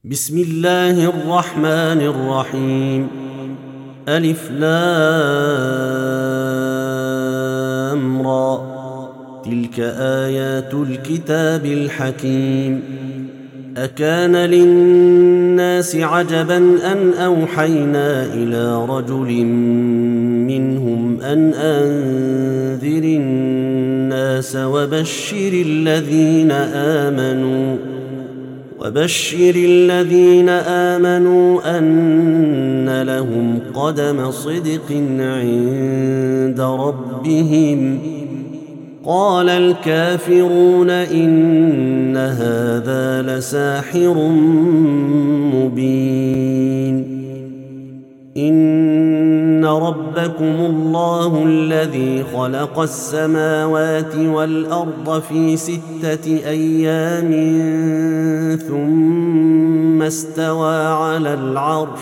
بسم الله الرحمن الرحيم. ألف لام را، تلك آيات الكتاب الحكيم. أكان للناس عجبا أن أوحينا إلى رجل منهم أن أنذر الناس وبشر الذين آمنوا أن لهم قدم صدق عند ربهم. قال الكافرون إن هذا لساحر مبين. إن ربكم الله الذي خلق السماوات والأرض في 6 أيام ثم استوى على العرش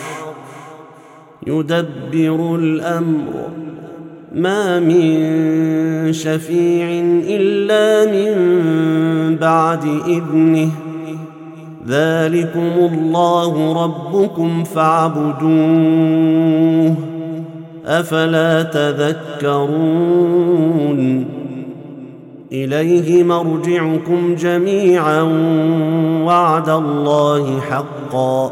يدبر الأمر، ما من شفيع إلا من بعد إذنه. ذلكم الله ربكم فاعبدوه، أفلا تذكرون. إليه مرجعكم جميعا وعد الله حقا،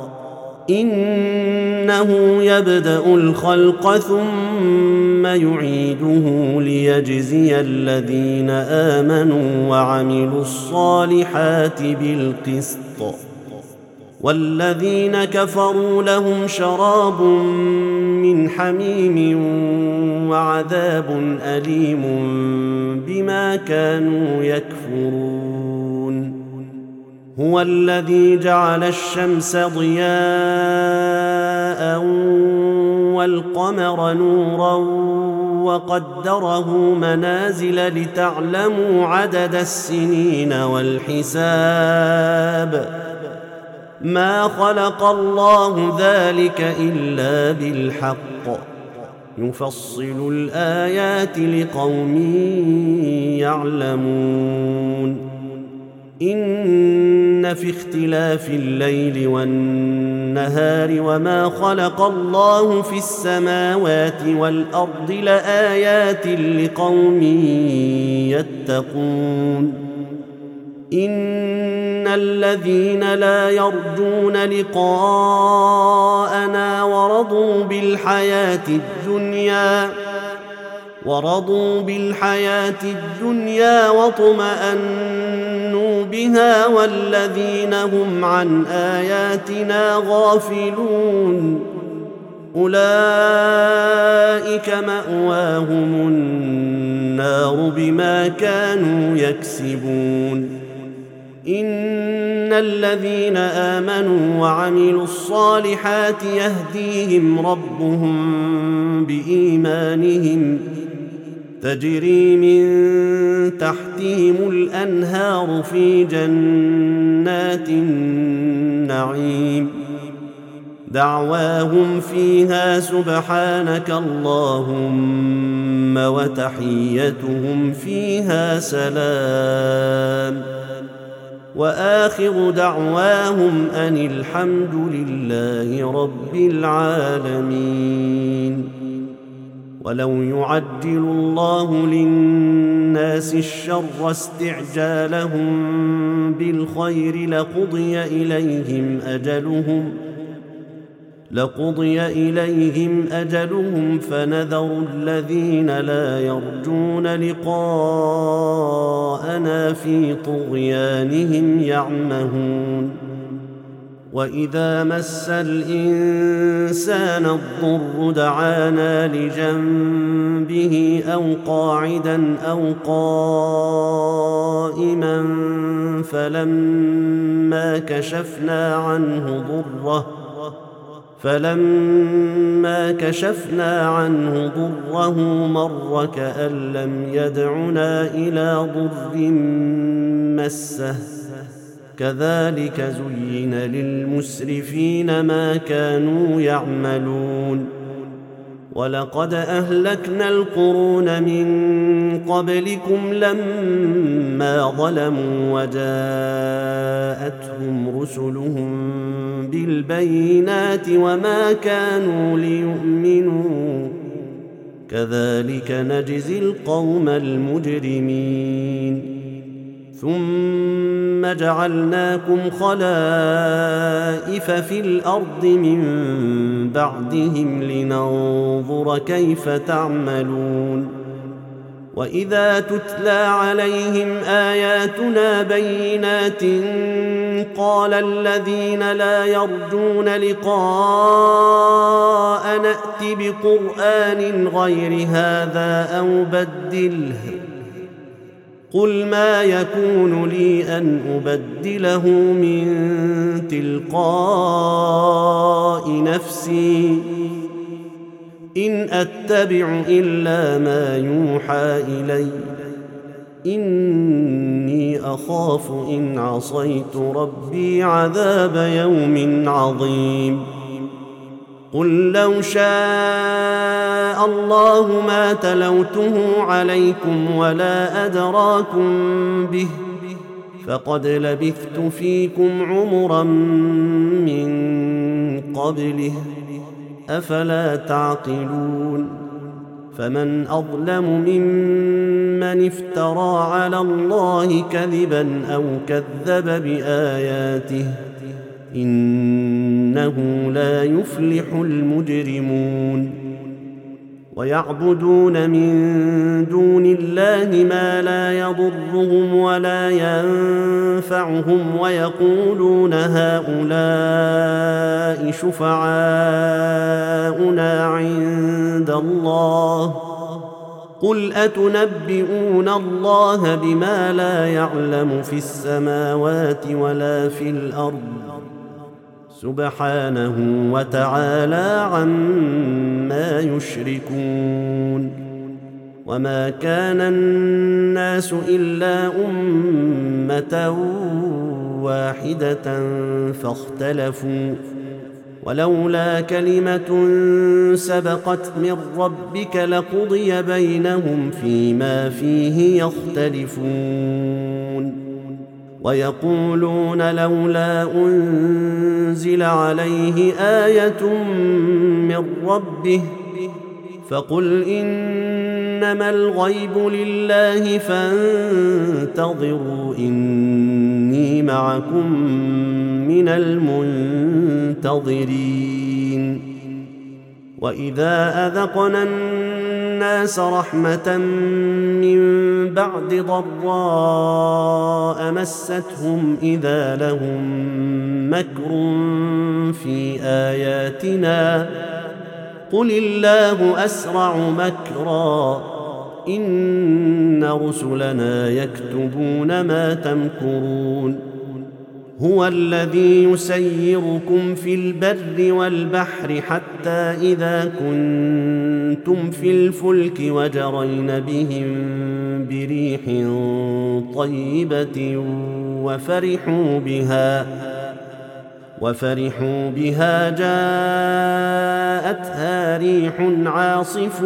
إنه يبدأ الخلق ثم يعيده ليجزي الذين آمنوا وعملوا الصالحات بالقسط، والذين كفروا لهم شراب من حميم وعذاب أليم بما كانوا يكفرون. هو الذي جعل الشمس ضياء والقمر نورا وقدره منازل لتعلموا عدد السنين والحساب. ما خلق الله ذلك إلا بالحق، يفصل الآيات لقوم يعلمون. إن في اختلاف الليل والنهار وما خلق الله في السماوات والأرض لآيات لقوم يتقون. إن الذين لا يرجون لقاءنا ورضوا بالحياة الدنيا واطمأنوا بها والذين هم عن آياتنا غافلون أولئك مأواهم النار بما كانوا يكسبون. إن الذين آمنوا وعملوا الصالحات يهديهم ربهم بإيمانهم، تجري من تحتهم الأنهار في جنات النعيم. دعواهم فيها سبحانك اللهم وتحيتهم فيها سلام، وآخر دعواهم أن الحمد لله رب العالمين. ولو يعجل الله للناس الشر استعجالهم بالخير لقضي إليهم أجلهم فنذر الذين لا يرجون لقاءنا في طغيانهم يعمهون. وإذا مس الإنسان الضر دعانا لجنبه أو قاعدا أو قائما فلما كشفنا عنه ضره مر كأن لم يدعنا إلى ضر مسه. كذلك زين للمسرفين ما كانوا يعملون. ولقد أهلكنا القرون من قبلكم لما ظلموا وجاءتهم رسلهم بالبينات وما كانوا ليؤمنوا كذلك نجزي القوم المجرمين ثم جعلناكم خلائف في الأرض من بعدهم لننظر كيف تعملون وإذا تتلى عليهم آياتنا بينات قال الذين لا يرجون لقاء نأت بقرآن غير هذا أو بدله قل ما يكون لي أن أبدله من تلقاء نفسي إن أتبع إلا ما يوحى إلي إني أخاف إن عصيت ربي عذاب يوم عظيم قل لو شاء الله ما تلوته عليكم ولا أدراكم به فقد لبثت فيكم عمرا من قبله أفلا تعقلون فمن أظلم ممن افترى على الله كذبا أو كذب بآياته إنه لا يفلح المجرمون ويعبدون من دون الله ما لا يضرهم ولا ينفعهم ويقولون هؤلاء شفعاؤنا عند الله قل أتنبئون الله بما لا يعلم في السماوات ولا في الأرض سبحانه وتعالى عما يشركون وما كان الناس إلا أمة واحدة فاختلفوا ولولا كلمة سبقت من ربك لقضي بينهم فيما فيه يختلفون ويقولون لولا أنزل عليه آية من ربه فقل إنما الغيب لله فانتظروا إني معكم من المنتظرين وإذا أذقنا الناس رحمة من بعد ضراء مستهم إذا لهم مكر في آياتنا قل الله أسرع مكرا إن رسلنا يكتبون ما تمكرون هو الذي يسيركم في البر والبحر حتى إذا كنتم في الفلك وجرين بهم بريح طيبة وفرحوا بها جاءتها ريح عاصف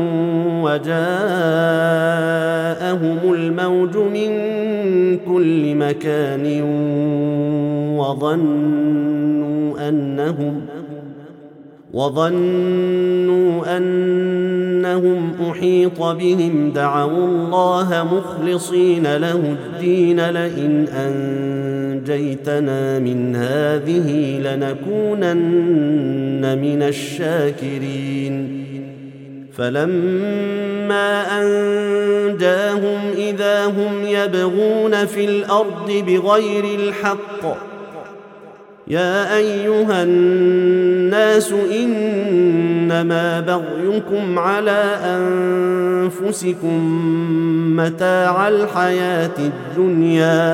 وجاءهم الموج من كل مكان وظنوا أنهم أحيط بهم دعوا الله مخلصين له الدين لئن أنجيتنا من هذه لنكونن من الشاكرين فلما أنجاهم إذا هم يبغون في الأرض بغير الحق يا أيها الناس إنما بغيكم على أنفسكم متاع الحياة الدنيا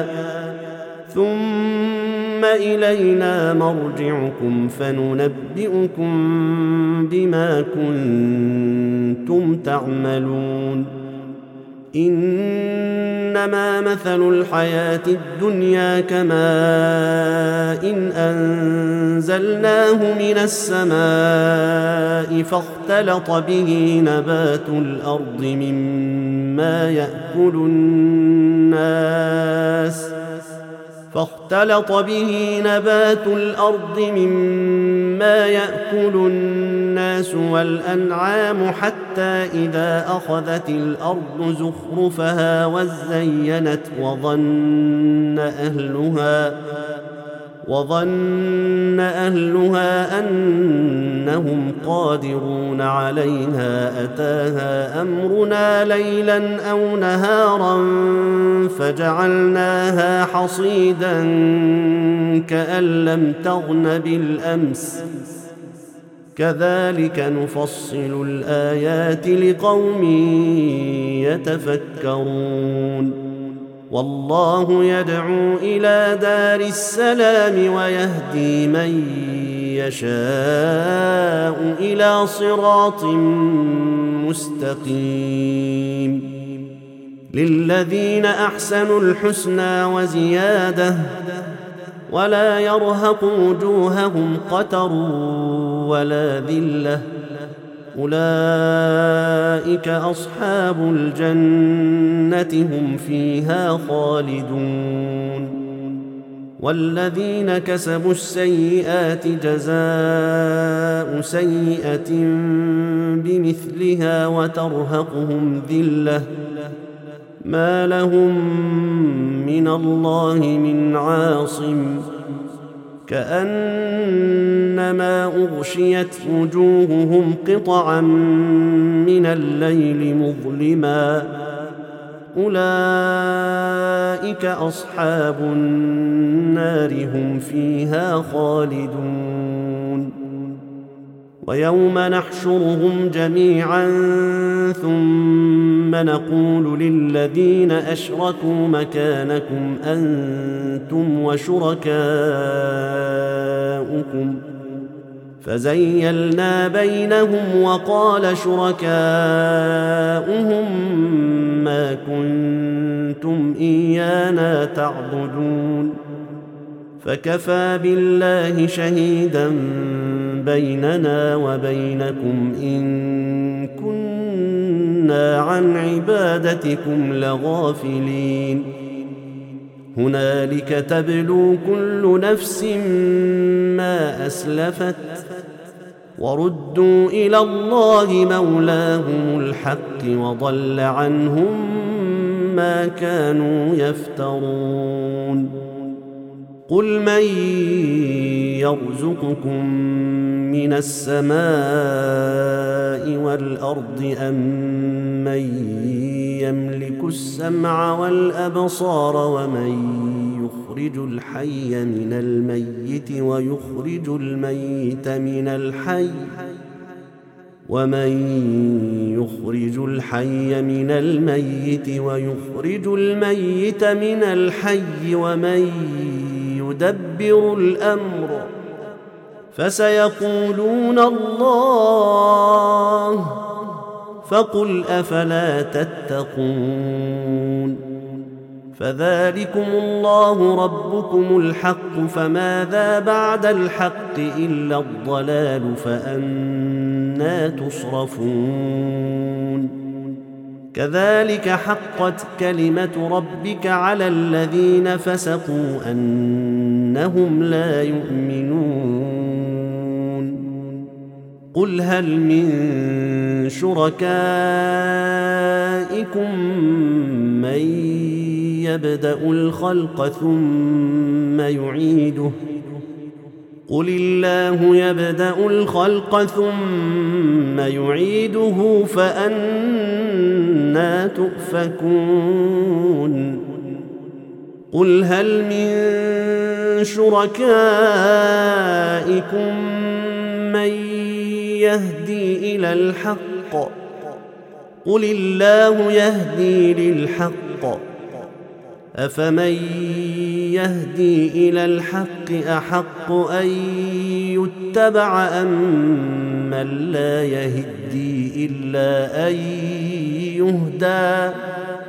ثم إلينا مرجعكم فننبئكم بما كنتم تعملون إنما مثل الحياة الدنيا كماء إن أنزلناه من السماء فاختلط به نبات الأرض مما يأكل الناس والأنعام حتى إذا أخذت الأرض زخرفها وزينت وظن أهلها أنهم قادرون عليها أتاها أمرنا ليلا أو نهارا فجعلناها حصيدا كأن لم تغن بالأمس كذلك نفصل الآيات لقوم يتفكرون والله يدعو إلى دار السلام ويهدي من يشاء إلى صراط مستقيم للذين أحسنوا الحسنى وزيادة ولا يرهق وجوههم قتر ولا ذلة أولئك أصحاب الجنة هم فيها خالدون والذين كسبوا السيئات جزاء سيئة بمثلها وترهقهم ذلة ما لهم من الله من عاصم كأنما أغشيت وجوههم قطعا من الليل مظلما أولئك أصحاب النار هم فيها خالدون ويوم نحشرهم جميعا ثم نقول للذين أشركوا مكانكم أنتم وشركاؤكم فزيلنا بينهم وقال شركاؤهم ما كنتم إيانا تعبدون فكفى بالله شهيدا بيننا وبينكم إن كنا عن عبادتكم لغافلين هنالك تبلو كل نفس ما أسلفت وردوا إلى الله مولاهم الحق وضل عنهم ما كانوا يفترون قل من يرزقكم من السماء والأرض أم من يملك السمع والأبصار ومن يخرج الحي من الميت ويخرج الميت من الحي ومن يدبر الأمر فسيقولون الله فقل أفلا تتقون فذلكم الله ربكم الحق فماذا بعد الحق إلا الضلال فأنى تصرفون كذلك حقت كلمة ربك على الذين فسقوا أنهم لا يؤمنون قل هل من شركائكم من يبدأ الخلق ثم يعيده قل الله يبدأ الخلق ثم يعيده فأنى تؤفكون قل هل من شركائكم من يهدي إلى الحق قل الله يهدي للحق أفمن يهدي إلى الحق أحق أن يتبع أم من لا يهدي إلا أن يهدى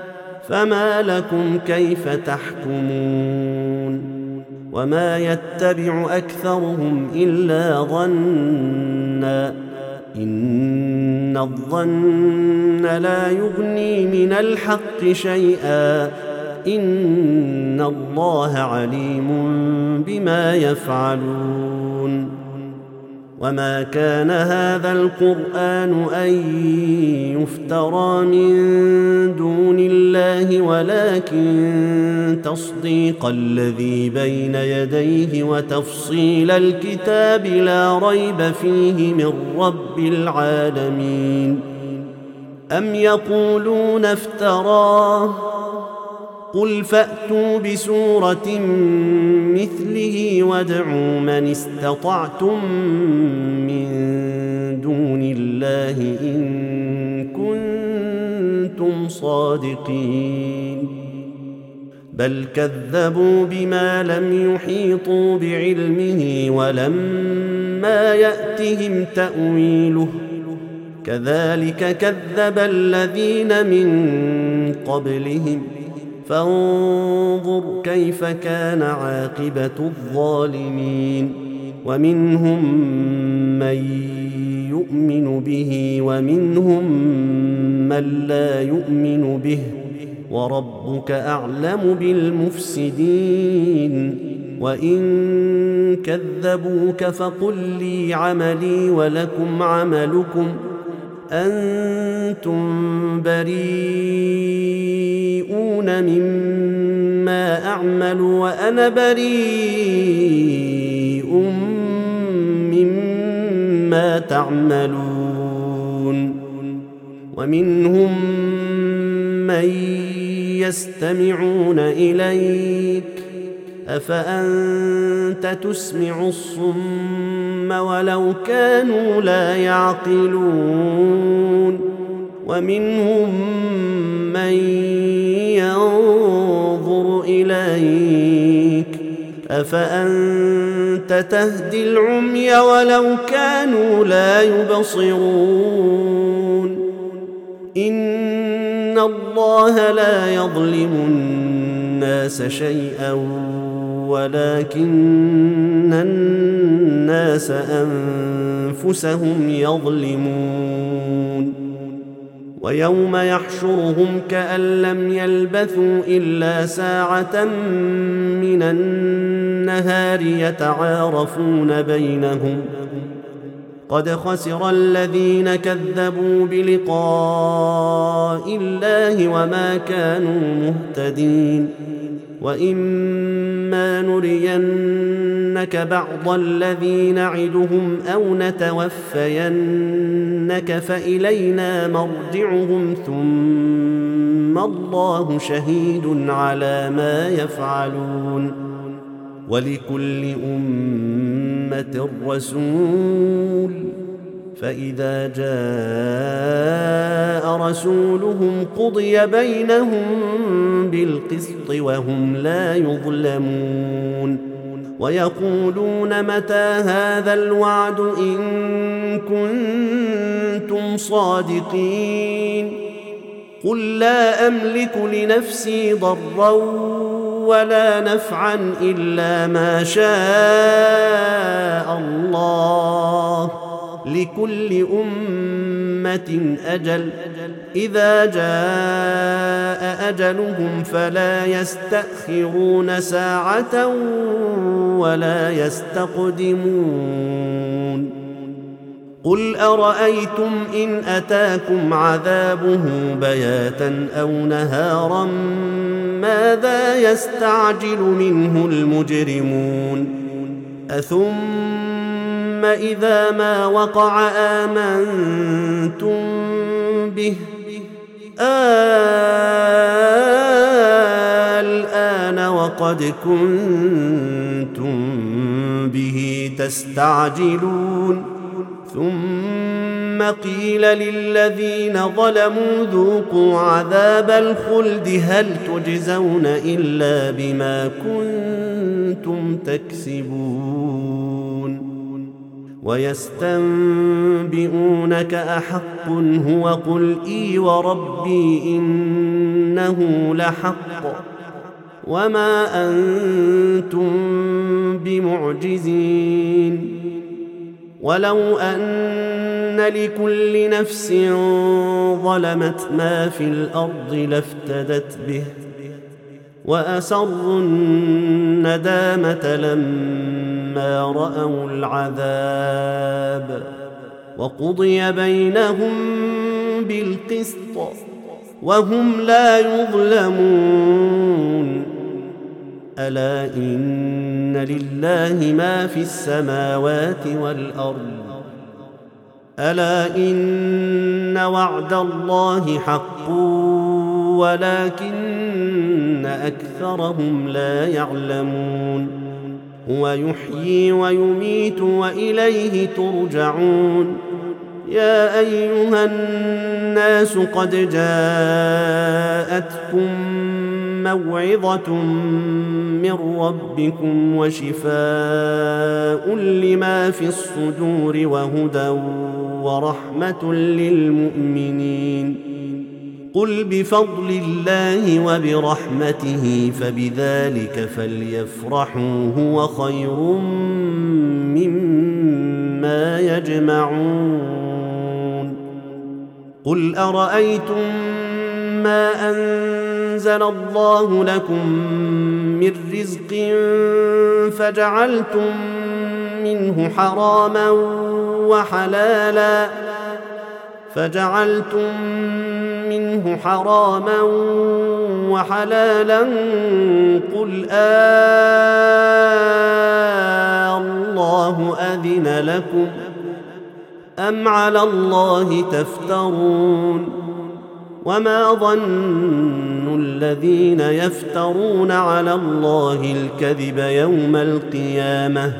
فما لكم كيف تحكمون وما يتبع أكثرهم إلا ظنا إن الظن لا يغني من الحق شيئا إن الله عليم بما يفعلون وما كان هذا القرآن أن يفترى من دون الله ولكن تصديق الذي بين يديه وتفصيل الكتاب لا ريب فيه من رب العالمين أم يقولون افتراه قل فأتوا بسورة مثله وادعوا من استطعتم من دون الله إن كنتم صادقين بل كذبوا بما لم يحيطوا بعلمه ولما يأتهم تأويله كذلك كذب الذين من قبلهم فانظر كيف كان عاقبة الظالمين ومنهم من يؤمن به ومنهم من لا يؤمن به وربك أعلم بالمفسدين وإن كذبوك فقل لي عملي ولكم عملكم أنتم بريئون مما أعمل وأنا بريء مما تعملون ومنهم من يستمعون إليك أفأنت تسمع الصم ولو كانوا لا يعقلون ومنهم من ينظر إليك أفأنت تهدي العمي ولو كانوا لا يبصرون إن الله لا يظلم الناس شيئا ولكن الناس أنفسهم يظلمون ويوم يحشرهم كأن لم يلبثوا إلا ساعة من النهار يتعارفون بينهم قد خسر الذين كذبوا بلقاء الله وما كانوا مهتدين وإما نرينك بعض الذي نعدهم أو نتوفينك فإلينا مرجعهم ثم الله شهيد على ما يفعلون ولكل أمة رسول فإذا جاء رسولهم قضي بينهم بالقسط وهم لا يظلمون ويقولون متى هذا الوعد إن كنتم صادقين قل لا أملك لنفسي ضرا ولا نفعا إلا ما شاء الله لكل أمة أجل إذا جاء أجلهم فلا يستأخرون ساعة ولا يستقدمون قل أرأيتم إن أتاكم عذابه بياتا أو نهارا ماذا يستعجل منه المجرمون أثم إذا ما وقع آمنتم به الآن وقد كنتم به تستعجلون ثم قيل للذين ظلموا ذوقوا عذاب الخلد هل تجزون إلا بما كنتم تكسبون ويستنبئونك أحق هو قل إي وربي إنه إنه لحق وما أنتم بمعجزين ولو أن لكل نفس ظلمت ما في الأرض لافتدت به وأسروا الندامة لما رأوا العذاب وقضي بينهم بالقسط وهم لا يظلمون ألا إن لله ما في السماوات والأرض ألا إن وعد الله حق ولكن أكثرهم لا يعلمون هو يحيي ويميت وإليه ترجعون يا أيها الناس قد جاءتكم موعظة من ربكم وشفاء لما في الصدور وهدى ورحمة للمؤمنين قل بفضل الله وبرحمته فبذلك فليفرحوا هو خير مما يجمعون قل أرأيتم ما أنزل الله لكم من رزق فجعلتم منه حراما وحلالا قل الله أذن لكم أم على الله تفترون وما ظن الذين يفترون على الله الكذب يوم القيامة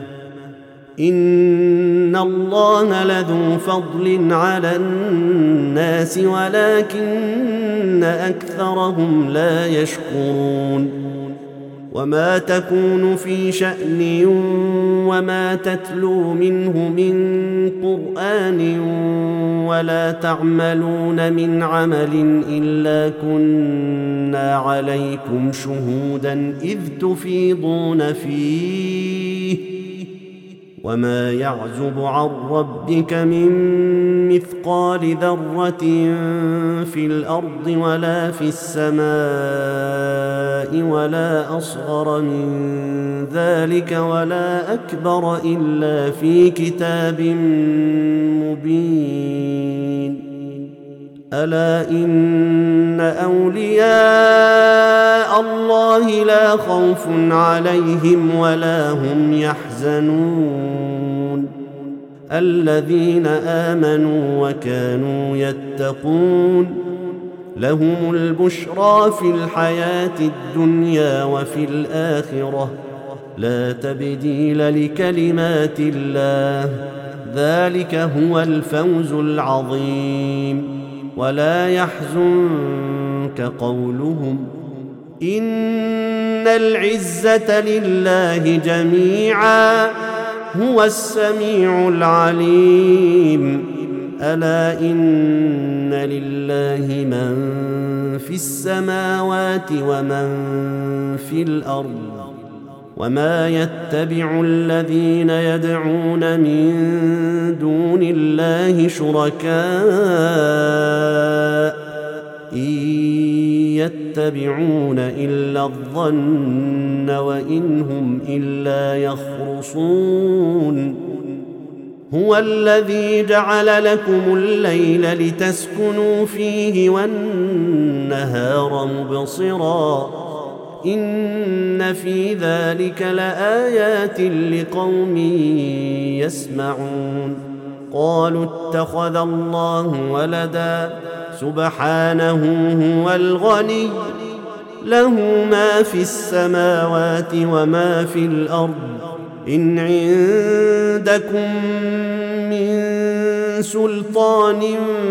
إن الله لذو فضل على الناس ولكن أكثرهم لا يشكرون وما تكون في شأن وما تتلو منه من قرآن ولا تعملون من عمل إلا كنا عليكم شهودا إذ تفيضون فيه وما يعزب عن ربك من مثقال ذرة في الأرض ولا في السماء ولا أصغر من ذلك ولا أكبر إلا في كتاب مبين ألا إن أولياء الله لا خوف عليهم ولا هم يحزنون الذين آمنوا وكانوا يتقون لهم البشرى في الحياة الدنيا وفي الآخرة لا تبديل لكلمات الله ذلك هو الفوز العظيم ولا يحزنك قولهم إن العزة لله جميعا هو السميع العليم ألا إن لله من في السماوات ومن في الأرض وما يتبع الذين يدعون من دون الله شركاء إن يتبعون إلا الظن وإن هم إلا يخرصون هو الذي جعل لكم الليل لتسكنوا فيه والنهار مبصرا إن في ذلك لآيات لقوم يسمعون قالوا اتخذ الله ولدا سبحانه هو الغني له ما في السماوات وما في الأرض إن عندكم من سلطان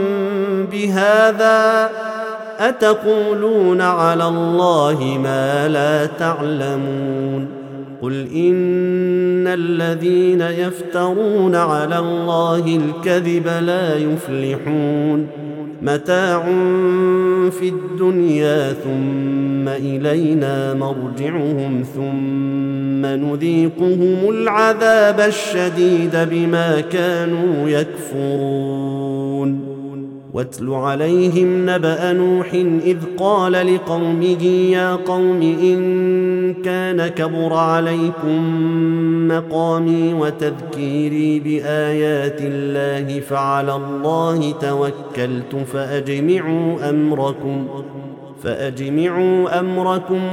بهذا أتقولون على الله ما لا تعلمون قل إن الذين يفترون على الله الكذب لا يفلحون متاع في الدنيا ثم إلينا مرجعهم ثم نذيقهم العذاب الشديد بما كانوا يكفرون. واتل عليهم نبأ نوح إذ قال لقومه يا قوم إن كان كبر عليكم مقامي وتذكيري بآيات الله فعلى الله توكلت فأجمعوا أمركم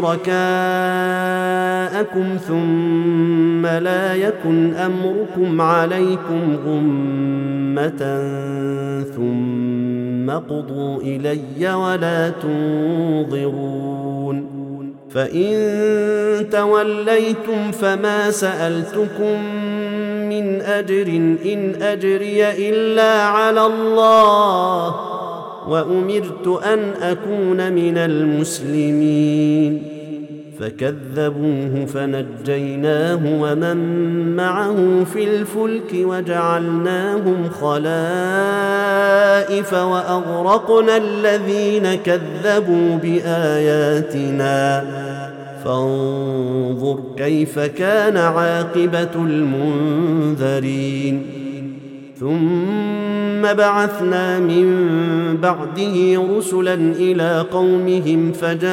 وشركاءكم ثم لا يكن أمركم عليكم غمة ثم قضوا إلي ولا تنظرون. فإن توليتم فما سألتكم من أجر إن أجري إلا على الله وأمرت أن أكون من المسلمين. فكذبوه فنجيناه ومن معه في الفلك وجعلناهم خلائف وأغرقنا الذين كذبوا بآياتنا فانظر كيف كان عاقبة المنذرين. ثم بعثنا من بعده رسلا إلى قومهم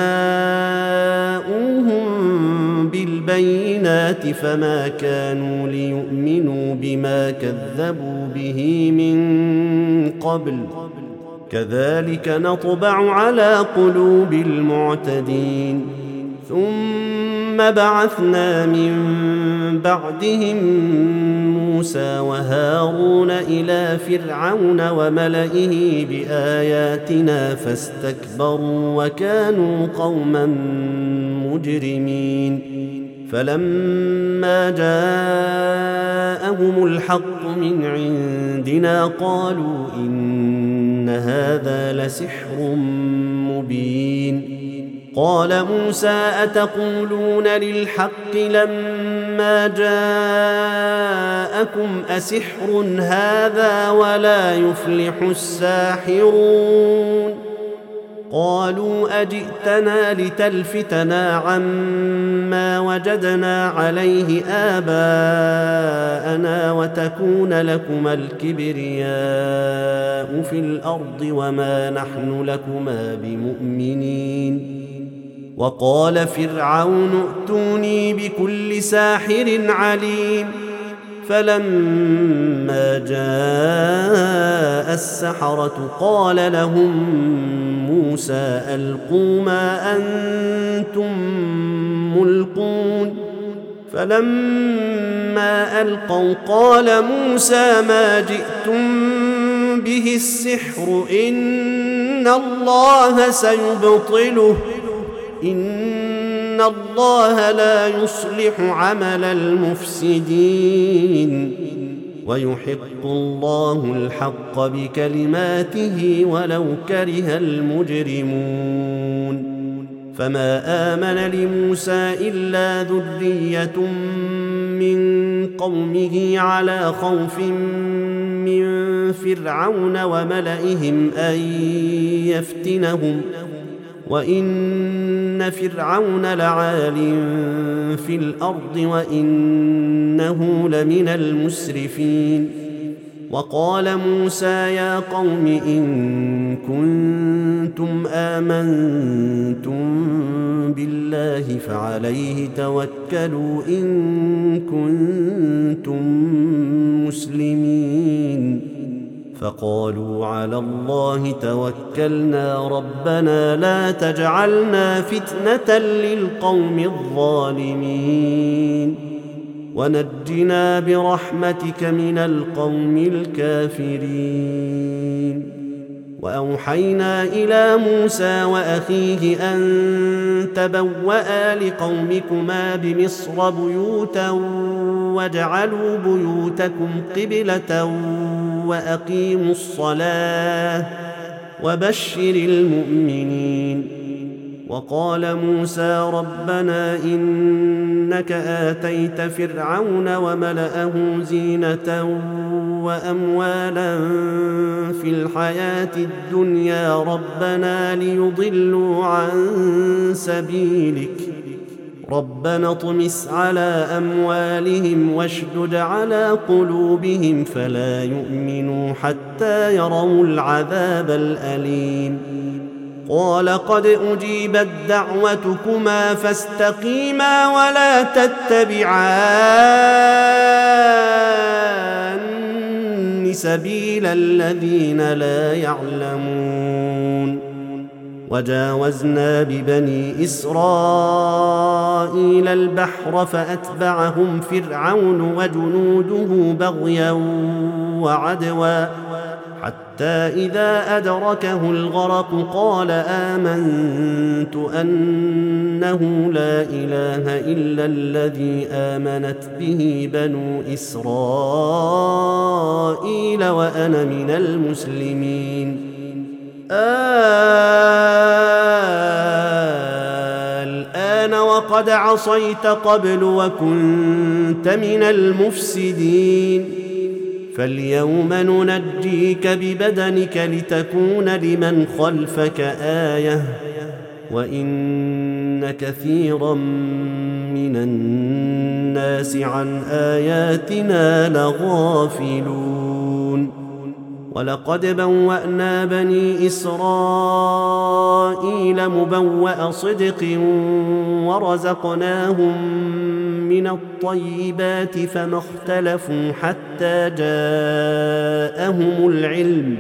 فجاءوهم بالبينات فما كانوا ليؤمنوا بما كذبوا به من قبل كذلك نطبع على قلوب المعتدين. ثم بعثنا من بعدهم موسى وهارون إلى فرعون وملئه بآياتنا فاستكبروا وكانوا قوما مجرمين. فلما جاءهم الحق من عندنا قالوا إن هذا لسحر مبين. قال موسى أتقولون للحق لما جاءكم أسحر هذا ولا يفلح الساحرون. قالوا أجئتنا لتلفتنا عما وجدنا عليه آباءنا وتكون لكما الكبرياء في الأرض وما نحن لكما بمؤمنين. وقال فرعون ائتوني بكل ساحر عليم. فلما جاء السحرة قال لهم موسى ألقوا ما أنتم ملقون. فلما ألقوا قال موسى ما جئتم به السحر إن الله سيبطله إن الله لا يصلح عمل المفسدين ويحق الله الحق بكلماته ولو كره المجرمون. فما آمن لموسى إلا ذرية من قومه على خوف من فرعون وملئهم أن يفتنهم وإن فرعون لعال في الأرض وإنه لمن المسرفين. وقال موسى يا قوم إن كنتم آمنتم بالله فعليه توكلوا إن كنتم مسلمين. فقالوا على الله توكلنا ربنا لا تجعلنا فتنة للقوم الظالمين ونجنا برحمتك من القوم الكافرين. وأوحينا إلى موسى وأخيه أن تبوأ لقومكما بمصر بيوتا واجعلوا بيوتكم قبلة وأقيموا الصلاة وبشر المؤمنين. وقال موسى ربنا إنك آتيت فرعون وملأه زينة وأموالا في الحياة الدنيا ربنا ليضلوا عن سبيلك ربنا اطمس على أموالهم واشدد على قلوبهم فلا يؤمنوا حتى يروا العذاب الأليم قال قد أجيبت دعوتكما فاستقيما ولا تتبعان سبيل الذين لا يعلمون وجاوزنا ببني إسرائيل البحر فأتبعهم فرعون وجنوده بغيا وعدوا حتى إذا أدركه الغرق قال آمنت أنه لا إله إلا الذي آمنت به بنو إسرائيل وأنا من المسلمين الآن وقد عصيت قبل وكنت من المفسدين فاليوم ننجيك ببدنك لتكون لمن خلفك آية وإن كثيرا من الناس عن آياتنا لغافلون ولقد بوأنا بني إسرائيل مبوأ صدق ورزقناهم من الطيبات فما اختلفوا حتى جاءهم العلم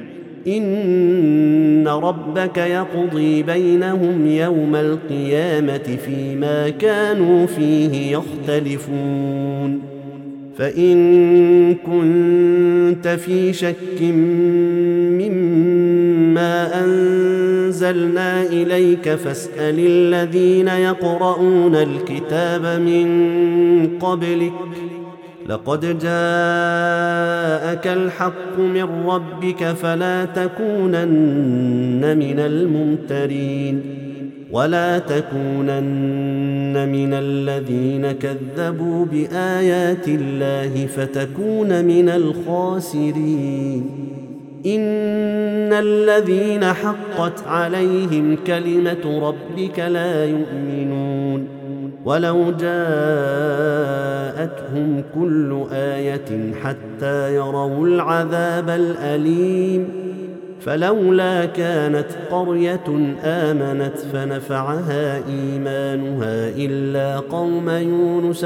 إن ربك يقضي بينهم يوم القيامة فيما كانوا فيه يختلفون فإن كنت في شك مما أنزلنا إليك فاسأل الذين يقرؤون الكتاب من قبلك لقد جاءك الحق من ربك فلا تكونن من الممترين ولا تكونن من الذين كذبوا بآيات الله فتكون من الخاسرين إن الذين حقت عليهم كلمة ربك لا يؤمنون ولو جاءتهم كل آية حتى يروا العذاب الأليم فلولا كانت قرية آمنت فنفعها إيمانها إلا قوم يونس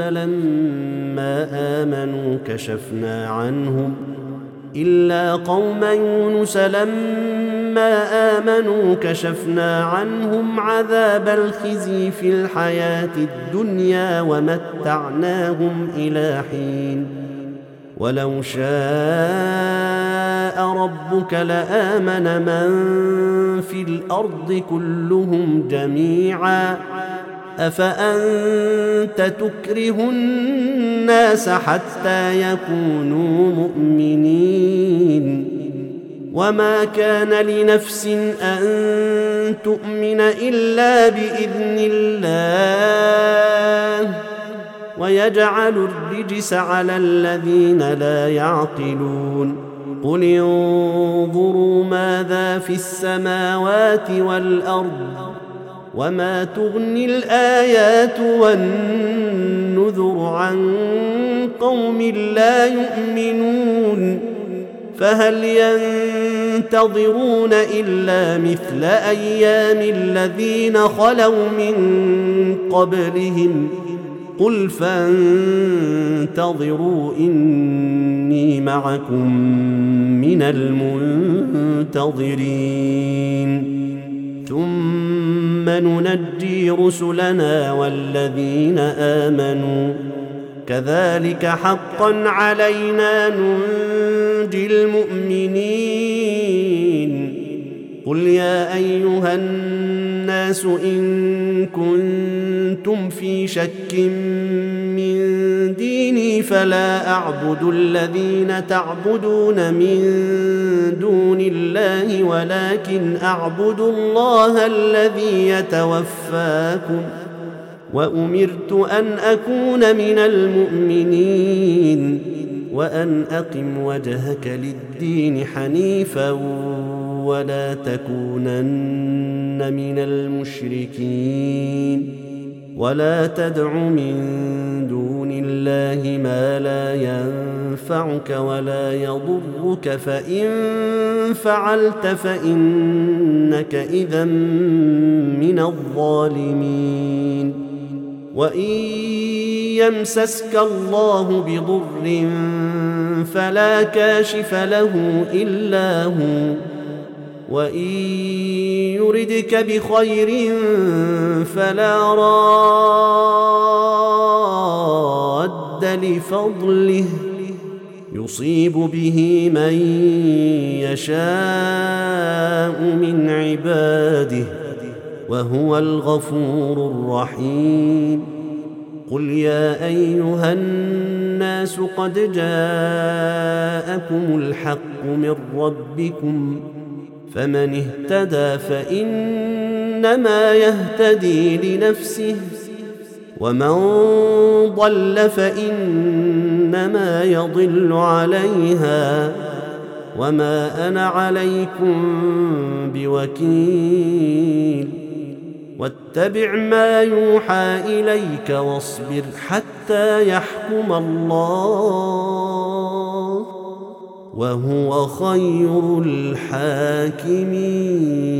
لما آمنوا كشفنا عنهم عذاب الخزي في الحياة الدنيا ومتعناهم إلى حين ولو شاء ربك لآمن من في الأرض كلهم جميعا أفأنت تكره الناس حتى يكونوا مؤمنين وما كان لنفس أن تؤمن إلا بإذن الله ويجعل الرجس على الذين لا يعقلون قل انظروا ماذا في السماوات والأرض وما تغني الآيات والنذر عن قوم لا يؤمنون فهل ينتظرون إلا مثل أيام الذين خلوا من قبلهم قل فانتظروا إني معكم من المنتظرين ثم ننجي رسلنا والذين آمنوا كذلك حقا علينا ننجي المؤمنين قل يا أيها الناس إن كنتم في شك من ديني فلا أعبد الذين تعبدون من دون الله ولكن أعبد الله الذي يتوفاكم وأمرت أن أكون من المؤمنين وأن أقم وجهك للدين حنيفا ولا تكونن من المشركين ولا تدع من دون الله ما لا ينفعك ولا يضرك فإن فعلت فإنك إذا من الظالمين وإن يمسسك الله بضر فلا كاشف له إلا هو وإن يردك بخير فلا راد لفضله يصيب به من يشاء من عباده وهو الغفور الرحيم قل يا أيها الناس قد جاءكم الحق من ربكم فمن اهتدى فإنما يهتدي لنفسه ومن ضل فإنما يضل عليها وما أنا عليكم بوكيل واتبع ما يوحى إليك واصبر حتى يحكم الله وهو خير الحاكمين.